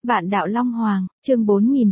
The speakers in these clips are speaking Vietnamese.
Vạn đạo Long Hoàng, chương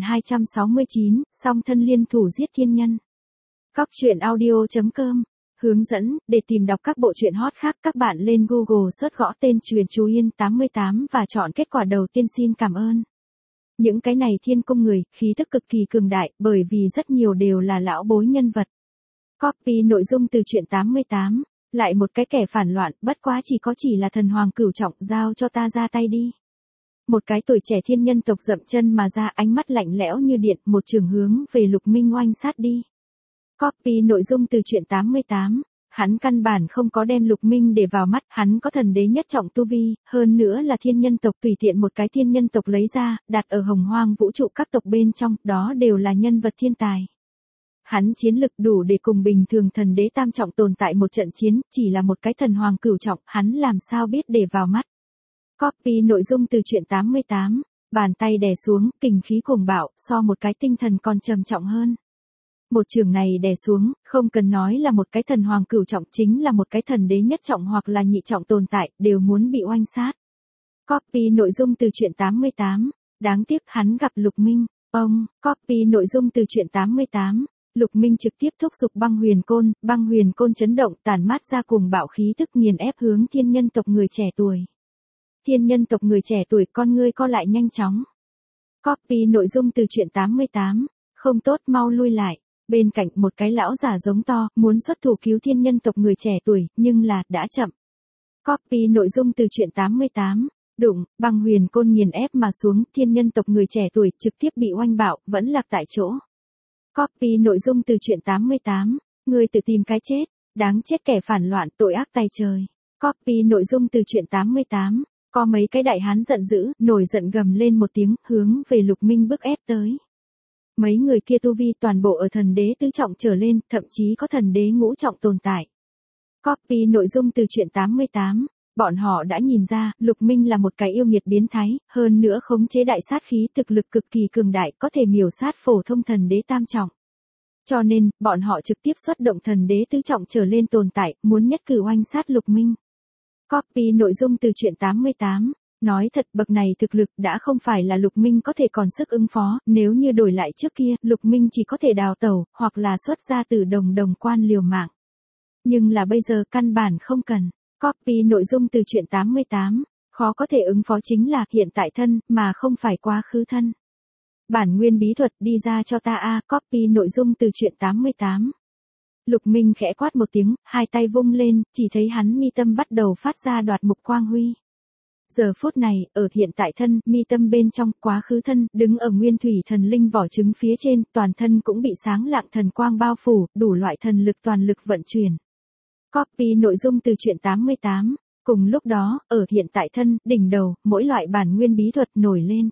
4269, song thân liên thủ giết thiên nhân. Cóc truyện audio.com. Hướng dẫn, để tìm đọc các bộ truyện hot khác các bạn lên Google search gõ tên Truyền Chú Yên 88 và chọn kết quả đầu tiên xin cảm ơn. Những cái này thiên cung người, khí tức cực kỳ cường đại, bởi vì rất nhiều đều là lão bối nhân vật. Copy nội dung từ truyện 88, lại một cái kẻ phản loạn, bất quá chỉ là thần hoàng cửu trọng, giao cho ta ra tay đi. Một cái tuổi trẻ thiên nhân tộc dậm chân mà ra, ánh mắt lạnh lẽo như điện, một trường hướng về Lục Minh oanh sát đi. Copy nội dung từ truyện 88, hắn căn bản không có đem Lục Minh để vào mắt, hắn có thần đế nhất trọng tu vi, hơn nữa là thiên nhân tộc, tùy tiện một cái thiên nhân tộc lấy ra, đặt ở hồng hoang vũ trụ các tộc bên trong, đó đều là nhân vật thiên tài. Hắn chiến lực đủ để cùng bình thường thần đế tam trọng tồn tại một trận chiến, chỉ là một cái thần hoàng cửu trọng, hắn làm sao biết để vào mắt. Copy nội dung từ truyện 88, bàn tay đè xuống, kình khí cuồng bạo, so một cái tinh thần còn trầm trọng hơn. Một trường này đè xuống, không cần nói là một cái thần hoàng cửu trọng, chính là một cái thần đế nhất trọng hoặc là nhị trọng tồn tại, đều muốn bị oanh sát. Copy nội dung từ truyện 88, đáng tiếc hắn gặp Lục Minh, copy nội dung từ truyện 88. Lục Minh trực tiếp thúc giục băng huyền côn chấn động, tản mát ra cuồng bạo khí tức nghiền ép hướng thiên nhân tộc người trẻ tuổi. Thiên nhân tộc người trẻ tuổi con ngươi co lại nhanh chóng. Copy nội dung từ truyện 88, không tốt, mau lui lại. Bên cạnh một cái lão giả giống to, muốn xuất thủ cứu thiên nhân tộc người trẻ tuổi, nhưng là, đã chậm. Copy nội dung từ truyện 88, đụng, băng huyền côn nghiền ép mà xuống, thiên nhân tộc người trẻ tuổi trực tiếp bị oanh bạo, vẫn lạc tại chỗ. Copy nội dung từ truyện 88, người tự tìm cái chết, đáng chết kẻ phản loạn, tội ác tày trời. Copy nội dung từ truyện 88, có mấy cái đại hán giận dữ, nổi giận gầm lên một tiếng, hướng về Lục Minh bức ép tới. Mấy người kia tu vi toàn bộ ở thần đế tứ trọng trở lên, thậm chí có thần đế ngũ trọng tồn tại. Copy nội dung từ truyện 88, bọn họ đã nhìn ra, Lục Minh là một cái yêu nghiệt biến thái, hơn nữa khống chế đại sát khí, thực lực cực kỳ cường đại, có thể miểu sát phổ thông thần đế tam trọng. Cho nên, bọn họ trực tiếp xuất động thần đế tứ trọng trở lên tồn tại, muốn nhất cử oanh sát Lục Minh. Copy nội dung từ truyện 88, nói thật, bậc này thực lực đã không phải là Lục Minh có thể còn sức ứng phó, nếu như đổi lại trước kia, Lục Minh chỉ có thể đào tẩu, hoặc là xuất ra từ đồng quan liều mạng. Nhưng là bây giờ căn bản không cần. Copy nội dung từ truyện 88, khó có thể ứng phó chính là hiện tại thân, mà không phải quá khứ thân. Bản nguyên bí thuật đi ra cho ta a. Copy nội dung từ truyện 88. Lục Minh khẽ quát một tiếng, hai tay vung lên, chỉ thấy hắn mi tâm bắt đầu phát ra đoạt mục quang huy. Giờ phút này, ở hiện tại thân, mi tâm bên trong, quá khứ thân, đứng ở nguyên thủy thần linh vỏ trứng phía trên, toàn thân cũng bị sáng lạng thần quang bao phủ, đủ loại thần lực toàn lực vận chuyển. Copy nội dung từ truyện 88, cùng lúc đó, ở hiện tại thân, đỉnh đầu, mỗi loại bản nguyên bí thuật nổi lên.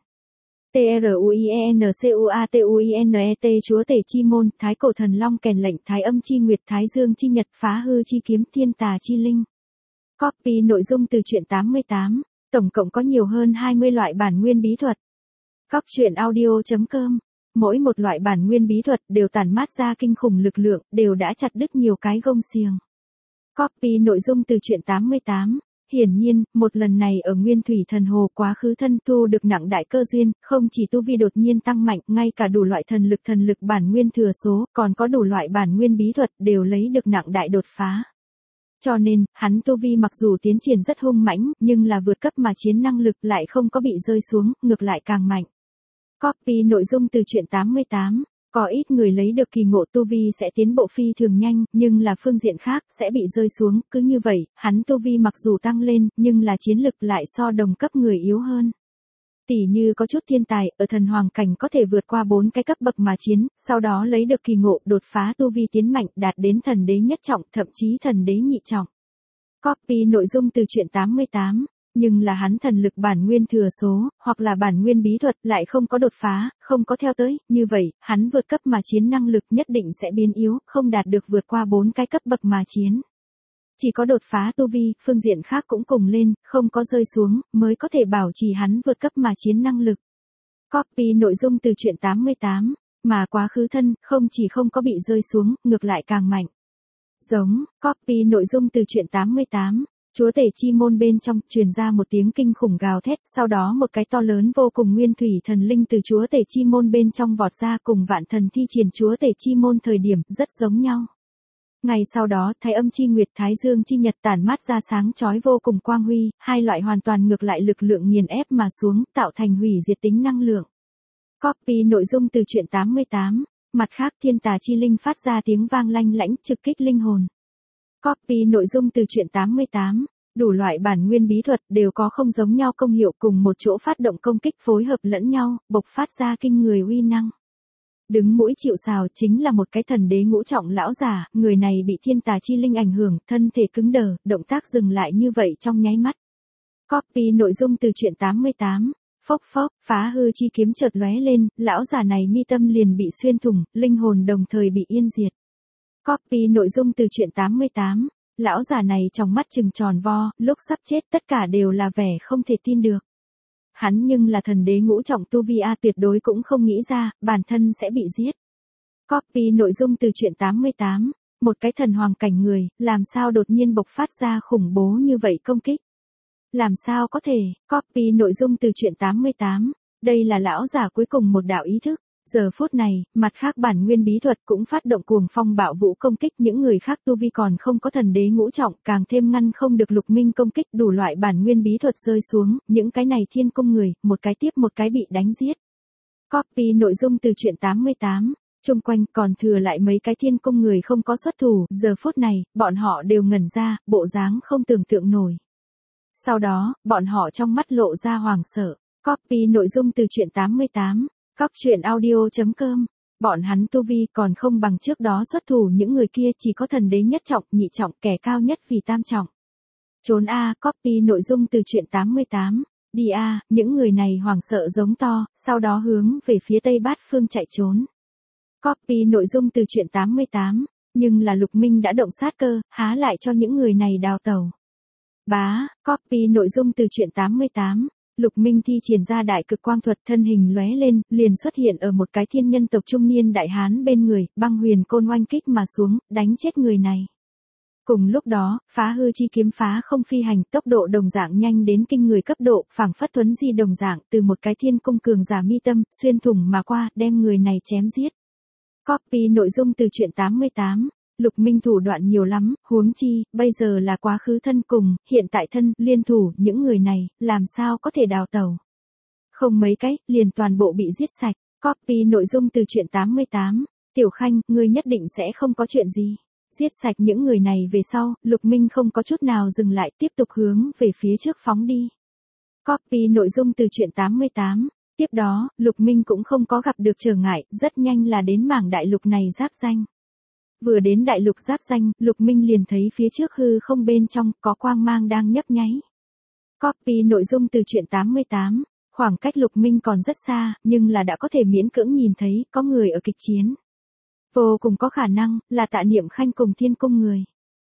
TRUIENCUATUINET chúa tể chi môn, thái cổ thần long kèn lệnh, thái âm chi nguyệt, thái dương chi nhật, phá hư chi kiếm, thiên tà chi linh. Copy nội dung từ truyện 88, tổng cộng có nhiều hơn 20 loại bản nguyên bí thuật. Cóc truyện audio.com, mỗi một loại bản nguyên bí thuật đều tản mát ra kinh khủng lực lượng, đều đã chặt đứt nhiều cái gông xiềng. Copy nội dung từ truyện 88. Hiển nhiên, một lần này ở nguyên thủy thần hồ quá khứ thân thu được nặng đại cơ duyên, không chỉ tu vi đột nhiên tăng mạnh, ngay cả đủ loại thần lực bản nguyên thừa số, còn có đủ loại bản nguyên bí thuật đều lấy được nặng đại đột phá. Cho nên, hắn tu vi mặc dù tiến triển rất hung mãnh, nhưng là vượt cấp mà chiến năng lực lại không có bị rơi xuống, ngược lại càng mạnh. Copy nội dung từ truyện 88. Có ít người lấy được kỳ ngộ tu vi sẽ tiến bộ phi thường nhanh, nhưng là phương diện khác sẽ bị rơi xuống, cứ như vậy, hắn tu vi mặc dù tăng lên, nhưng là chiến lực lại so đồng cấp người yếu hơn. Tỉ như có chút thiên tài, ở thần hoàng cảnh có thể vượt qua 4 cái cấp bậc mà chiến, sau đó lấy được kỳ ngộ, đột phá tu vi tiến mạnh, đạt đến thần đế nhất trọng, thậm chí thần đế nhị trọng. Copy nội dung từ truyện 88. Nhưng là hắn thần lực bản nguyên thừa số, hoặc là bản nguyên bí thuật lại không có đột phá, không có theo tới, như vậy, hắn vượt cấp mà chiến năng lực nhất định sẽ biến yếu, không đạt được vượt qua 4 cái cấp bậc mà chiến. Chỉ có đột phá tu vi, phương diện khác cũng cùng lên, không có rơi xuống, mới có thể bảo trì hắn vượt cấp mà chiến năng lực. Copy nội dung từ truyện 88, mà quá khứ thân, không chỉ không có bị rơi xuống, ngược lại càng mạnh. Copy nội dung từ truyện 88. Chúa tể chi môn bên trong truyền ra một tiếng kinh khủng gào thét, sau đó một cái to lớn vô cùng nguyên thủy thần linh từ chúa tể chi môn bên trong vọt ra cùng vạn thần thi triển chúa tể chi môn thời điểm rất giống nhau. Ngày sau đó, thái âm chi nguyệt thái dương chi nhật tản mát ra sáng chói vô cùng quang huy, hai loại hoàn toàn ngược lại lực lượng nghiền ép mà xuống, tạo thành hủy diệt tính năng lượng. Copy nội dung từ truyện 88. Mặt khác thiên tà chi linh phát ra tiếng vang lanh lãnh trực kích linh hồn. Copy nội dung từ truyện 88. Đủ loại bản nguyên bí thuật đều có không giống nhau công hiệu cùng một chỗ phát động công kích phối hợp lẫn nhau, bộc phát ra kinh người uy năng. Đứng mũi chịu sào chính là một cái thần đế ngũ trọng lão giả, người này bị thiên tà chi linh ảnh hưởng, thân thể cứng đờ, động tác dừng lại như vậy trong nháy mắt. Copy nội dung từ truyện 88. Phốc phốc, phá hư chi kiếm chợt lóe lên, lão giả này mi tâm liền bị xuyên thủng, linh hồn đồng thời bị yên diệt. Copy nội dung từ truyện 88. Lão giả này trong mắt trừng tròn vo, lúc sắp chết tất cả đều là vẻ không thể tin được. Hắn nhưng là thần đế ngũ trọng tu vi a, tuyệt đối cũng không nghĩ ra, bản thân sẽ bị giết. Copy nội dung từ truyện 88. Một cái thần hoàng cảnh người, làm sao đột nhiên bộc phát ra khủng bố như vậy công kích? Làm sao có thể? Copy nội dung từ truyện 88. Đây là lão giả cuối cùng một đạo ý thức. Giờ phút này, mặt khác bản nguyên bí thuật cũng phát động cuồng phong bạo vũ công kích những người khác tu vi còn không có thần đế ngũ trọng, càng thêm ngăn không được Lục Minh công kích, đủ loại bản nguyên bí thuật rơi xuống, những cái này thiên cung người, một cái tiếp một cái bị đánh giết. Copy nội dung từ truyện 88. Chung quanh còn thừa lại mấy cái thiên cung người không có xuất thủ, giờ phút này, bọn họ đều ngẩn ra, bộ dáng không tưởng tượng nổi. Sau đó, bọn họ trong mắt lộ ra hoảng sợ. Copy nội dung từ truyện 88. Cóc truyện audio.com. Bọn hắn tu vi còn không bằng trước đó xuất thủ những người kia, chỉ có thần đế nhất trọng, nhị trọng, kẻ cao nhất vì tam trọng. Trốn a, copy nội dung từ truyện 88. Đi a, những người này hoảng sợ giống to, sau đó hướng về phía tây bát phương chạy trốn. Copy nội dung từ truyện 88. Nhưng là Lục Minh đã động sát cơ, há lại cho những người này đào tẩu. Bá, copy nội dung từ truyện 88. Lục Minh thi triển ra đại cực quang thuật, thân hình lóe lên, liền xuất hiện ở một cái thiên nhân tộc trung niên đại hán bên người, băng huyền côn oanh kích mà xuống, đánh chết người này. Cùng lúc đó, phá hư chi kiếm phá không phi hành, tốc độ đồng dạng nhanh đến kinh người cấp độ, phảng phất tuấn di đồng dạng, từ một cái thiên cung cường giả mi tâm, xuyên thủng mà qua, đem người này chém giết. Copy nội dung từ truyện 88. Lục Minh thủ đoạn nhiều lắm, huống chi, bây giờ là quá khứ thân cùng, hiện tại thân, liên thủ, những người này, làm sao có thể đào tẩu. Không mấy cái, liền toàn bộ bị giết sạch. Copy nội dung từ truyện 88. Tiểu Khanh, ngươi nhất định sẽ không có chuyện gì. Giết sạch những người này về sau, Lục Minh không có chút nào dừng lại, tiếp tục hướng về phía trước phóng đi. Copy nội dung từ truyện 88. Tiếp đó, Lục Minh cũng không có gặp được trở ngại, rất nhanh là đến mảng đại lục này giáp danh. Vừa đến đại lục giáp danh, Lục Minh liền thấy phía trước hư không bên trong, có quang mang đang nhấp nháy. Copy nội dung từ truyện 88. Khoảng cách Lục Minh còn rất xa, nhưng là đã có thể miễn cưỡng nhìn thấy, có người ở kịch chiến. Vô cùng có khả năng, là Tạ Niệm Khanh cùng thiên cung người.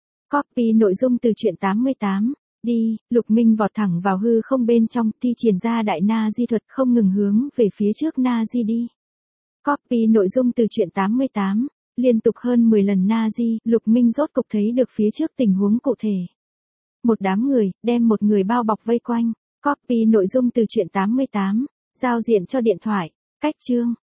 Copy nội dung từ truyện 88. Đi, Lục Minh vọt thẳng vào hư không bên trong, thi triển ra đại na di thuật không ngừng hướng về phía trước na di đi. Copy nội dung từ truyện 88. Liên tục hơn 10 lần Nazi, Lục Minh rốt cục thấy được phía trước tình huống cụ thể. Một đám người, đem một người bao bọc vây quanh. Copy nội dung từ truyện 88. Giao diện cho điện thoại. Cách chương.